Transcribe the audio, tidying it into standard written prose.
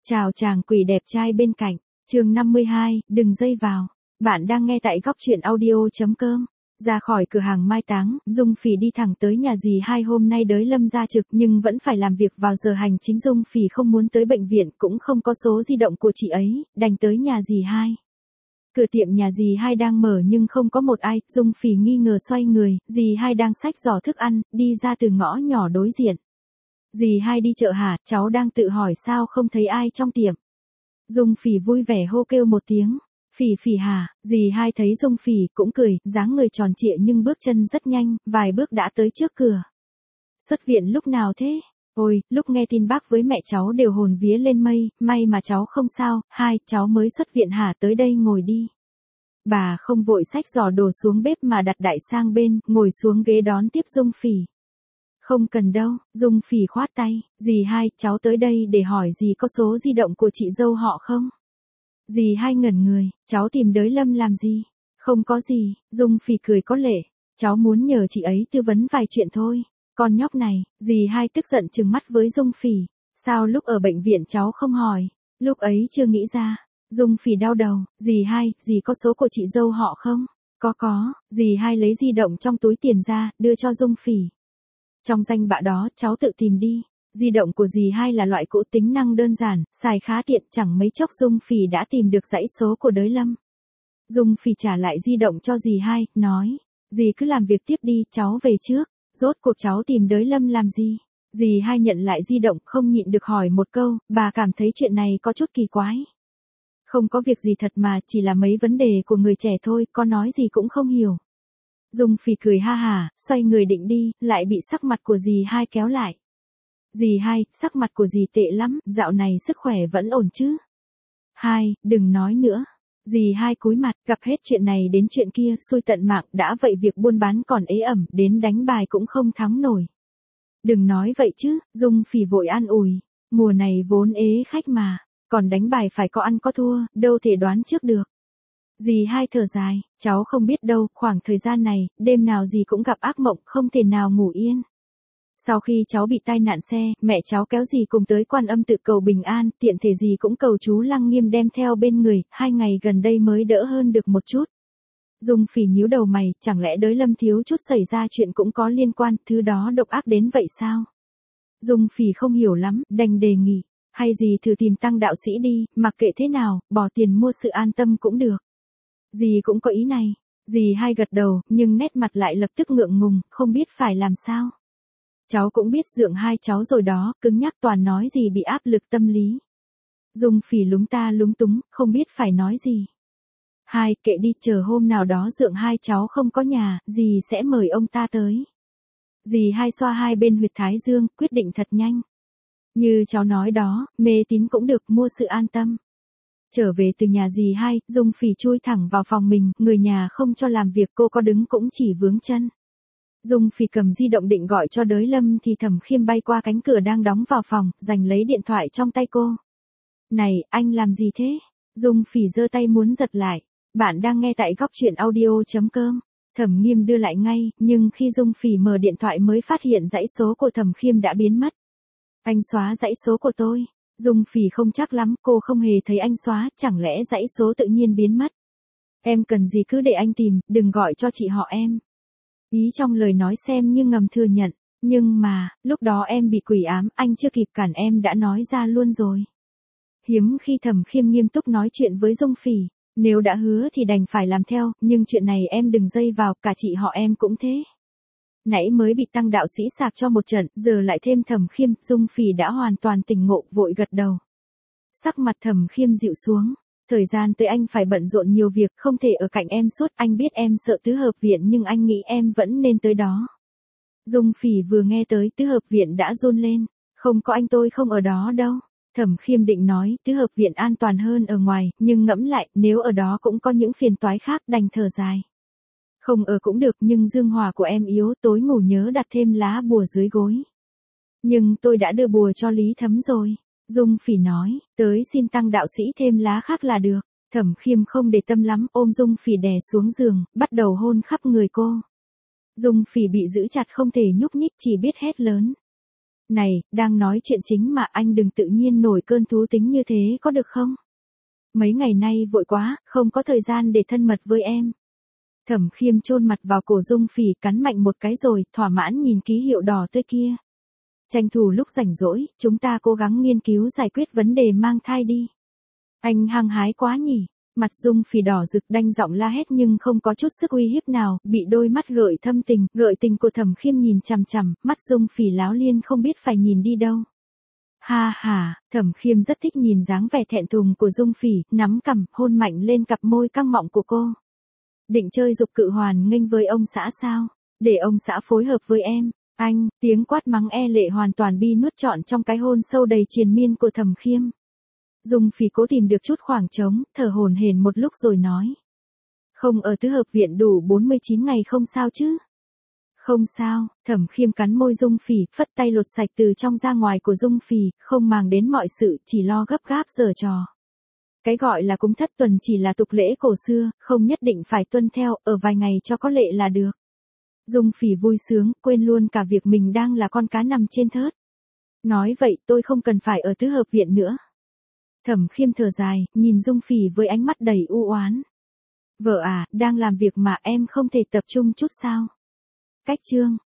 Chào chàng quỷ đẹp trai bên cạnh. Chương 52, đừng dây vào. Bạn đang nghe tại góc truyện audio.com. Ra khỏi cửa hàng mai táng, Dung Phỉ đi thẳng tới nhà dì hai. Hôm nay đới Lâm ra trực nhưng vẫn phải làm việc vào giờ hành chính. Dung Phỉ không muốn tới bệnh viện, cũng không có số di động của chị ấy, đành tới nhà dì hai. Cửa tiệm nhà dì hai đang mở nhưng không có một ai. Dung Phỉ nghi ngờ xoay người, dì hai đang xách giỏ thức ăn, đi ra từ ngõ nhỏ đối diện. Dì hai đi chợ hả? Cháu đang tự hỏi sao không thấy ai trong tiệm. Dung Phỉ vui vẻ hô kêu một tiếng. Phỉ Phỉ hả? Dì hai thấy Dung Phỉ cũng cười, dáng người tròn trịa nhưng bước chân rất nhanh, vài bước đã tới trước cửa. Xuất viện lúc nào thế? Ôi, lúc nghe tin bác với mẹ cháu đều hồn vía lên mây, may mà cháu không sao. Hai, cháu mới xuất viện hả? Tới đây ngồi đi. Bà không vội xách giỏ đồ xuống bếp mà đặt đại sang bên, ngồi xuống ghế đón tiếp Dung Phỉ. Không cần đâu, Dung Phỉ khoát tay. Dì hai, cháu tới đây để hỏi dì có số di động của chị dâu họ không? Dì hai ngẩn người, cháu tìm đới Lâm làm gì? Không có gì, Dung Phỉ cười có lệ. Cháu muốn nhờ chị ấy tư vấn vài chuyện thôi. Con nhóc này, dì hai tức giận trừng mắt với Dung Phỉ. Sao lúc ở bệnh viện cháu không hỏi? Lúc ấy chưa nghĩ ra. Dung Phỉ đau đầu. Dì hai, dì có số của chị dâu họ không? Có, dì hai lấy di động trong túi tiền ra, đưa cho Dung Phỉ. Trong danh bạ đó, cháu tự tìm đi. Di động của dì hai là loại cũ, tính năng đơn giản, xài khá tiện, chẳng mấy chốc Dung Phỉ đã tìm được dãy số của đới Lâm. Dung Phỉ trả lại di động cho dì hai, nói, dì cứ làm việc tiếp đi, cháu về trước. Rốt cuộc cháu tìm đới Lâm làm gì? Dì hai nhận lại di động, không nhịn được hỏi một câu, bà cảm thấy chuyện này có chút kỳ quái. Không có việc gì thật mà, chỉ là mấy vấn đề của người trẻ thôi, con nói gì cũng không hiểu. Dung Phỉ cười ha hả, xoay người định đi, lại bị sắc mặt của dì hai kéo lại. Dì hai, sắc mặt của dì tệ lắm, dạo này sức khỏe vẫn ổn chứ? Hai, đừng nói nữa. Dì hai cúi mặt, gặp hết chuyện này đến chuyện kia, xui tận mạng, đã vậy việc buôn bán còn ế ẩm, đến đánh bài cũng không thắng nổi. Đừng nói vậy chứ, Dung Phỉ vội an ủi, mùa này vốn ế khách mà, còn đánh bài phải có ăn có thua, đâu thể đoán trước được. Dì hai thở dài, cháu không biết đâu, khoảng thời gian này, đêm nào dì cũng gặp ác mộng, không thể nào ngủ yên. Sau khi cháu bị tai nạn xe, mẹ cháu kéo dì cùng tới Quan Âm tự cầu bình an, tiện thể dì cũng cầu chú Lăng Nghiêm đem theo bên người, 2 ngày gần đây mới đỡ hơn được một chút. Dung Phỉ nhíu đầu mày, chẳng lẽ đới Lâm thiếu chút xảy ra chuyện cũng có liên quan, thứ đó độc ác đến vậy sao? Dung Phỉ không hiểu lắm, đành đề nghị, hay dì thử tìm Tăng đạo sĩ đi, mặc kệ thế nào, bỏ tiền mua sự an tâm cũng được. Dì cũng có ý này. Dì hai gật đầu, nhưng nét mặt lại lập tức ngượng ngùng, không biết phải làm sao. Cháu cũng biết dượng hai cháu rồi đó, cứng nhắc toàn nói gì bị áp lực tâm lý. Dung Phỉ lúng ta lúng túng, không biết phải nói gì. Hai, kệ đi, chờ hôm nào đó dượng hai cháu không có nhà, dì sẽ mời ông ta tới. Dì hai xoa hai bên huyệt thái dương, quyết định thật nhanh. Như cháu nói đó, mê tín cũng được, mua sự an tâm. Trở về từ nhà dì hai, Dung Phỉ chui thẳng vào phòng mình, người nhà không cho làm việc, cô có đứng cũng chỉ vướng chân. Dung Phỉ cầm di động định gọi cho đới Lâm thì Thẩm Khiêm bay qua cánh cửa đang đóng vào phòng, giành lấy điện thoại trong tay cô. Này, anh làm gì thế? Dung Phỉ giơ tay muốn giật lại. Bạn đang nghe tại góc truyện audio.com. Thẩm Nghiêm đưa lại ngay, nhưng khi Dung Phỉ mở điện thoại mới phát hiện dãy số của Thẩm Khiêm đã biến mất. Anh xóa dãy số của tôi. Dung Phỉ không chắc lắm, cô không hề thấy anh xóa, chẳng lẽ dãy số tự nhiên biến mất. Em cần gì cứ để anh tìm, đừng gọi cho chị họ em. Ý trong lời nói xem như ngầm thừa nhận, nhưng mà, lúc đó em bị quỷ ám, anh chưa kịp cản em đã nói ra luôn rồi. Hiếm khi Thẩm Khiêm nghiêm túc nói chuyện với Dung Phỉ, nếu đã hứa thì đành phải làm theo, nhưng chuyện này em đừng dây vào, cả chị họ em cũng thế. Nãy mới bị Tăng đạo sĩ sạc cho một trận, giờ lại thêm Thẩm Khiêm, Dung Phỉ đã hoàn toàn tỉnh ngộ, vội gật đầu. Sắc mặt Thẩm Khiêm dịu xuống, thời gian tới anh phải bận rộn nhiều việc, không thể ở cạnh em suốt, anh biết em sợ tứ hợp viện nhưng anh nghĩ em vẫn nên tới đó. Dung Phỉ vừa nghe tới tứ hợp viện đã run lên, không có anh tôi không ở đó đâu. Thẩm Khiêm định nói, tứ hợp viện an toàn hơn ở ngoài, nhưng ngẫm lại, nếu ở đó cũng có những phiền toái khác, đành thở dài. Không ở cũng được, nhưng dương hỏa của em yếu, tối ngủ nhớ đặt thêm lá bùa dưới gối. Nhưng tôi đã đưa bùa cho Lý Thấm rồi. Dung Phỉ nói, tới xin Tăng đạo sĩ thêm lá khác là được. Thẩm Khiêm không để tâm lắm, ôm Dung Phỉ đè xuống giường, bắt đầu hôn khắp người cô. Dung Phỉ bị giữ chặt không thể nhúc nhích, chỉ biết hét lớn. Này, đang nói chuyện chính mà anh đừng tự nhiên nổi cơn thú tính như thế có được không? Mấy ngày nay vội quá, không có thời gian để thân mật với em. Thẩm Khiêm chôn mặt vào cổ Dung Phỉ cắn mạnh một cái rồi, thỏa mãn nhìn ký hiệu đỏ tươi kia. Tranh thủ lúc rảnh rỗi, chúng ta cố gắng nghiên cứu giải quyết vấn đề mang thai đi. Anh hăng hái quá nhỉ. Mặt Dung Phỉ đỏ rực đanh giọng la hét nhưng không có chút sức uy hiếp nào, bị đôi mắt gợi tình của Thẩm Khiêm nhìn chằm chằm, mắt Dung Phỉ láo liên không biết phải nhìn đi đâu. Ha ha, Thẩm Khiêm rất thích nhìn dáng vẻ thẹn thùng của Dung Phỉ, nắm cằm, hôn mạnh lên cặp môi căng mọng của cô. Định chơi dục cự hoàn nghênh với ông xã sao? Để ông xã phối hợp với em. Anh, tiếng quát mắng e lệ hoàn toàn bi nuốt trọn trong cái hôn sâu đầy triền miên của Thẩm Khiêm. Dung Phỉ cố tìm được chút khoảng trống, thở hổn hển một lúc rồi nói. Không ở tứ hợp viện đủ 49 ngày không sao chứ? Không sao, Thẩm Khiêm cắn môi Dung Phỉ, phất tay lột sạch từ trong ra ngoài của Dung Phỉ, không màng đến mọi sự, chỉ lo gấp gáp giở trò. Cái gọi là cúng thất tuần chỉ là tục lễ cổ xưa, không nhất định phải tuân theo, ở vài ngày cho có lệ là được. Dung Phỉ vui sướng, quên luôn cả việc mình đang là con cá nằm trên thớt. Nói vậy tôi không cần phải ở tứ hợp viện nữa. Thẩm Khiêm thở dài, nhìn Dung Phỉ với ánh mắt đầy u oán. Vợ à, đang làm việc mà em không thể tập trung chút sao? Cách chương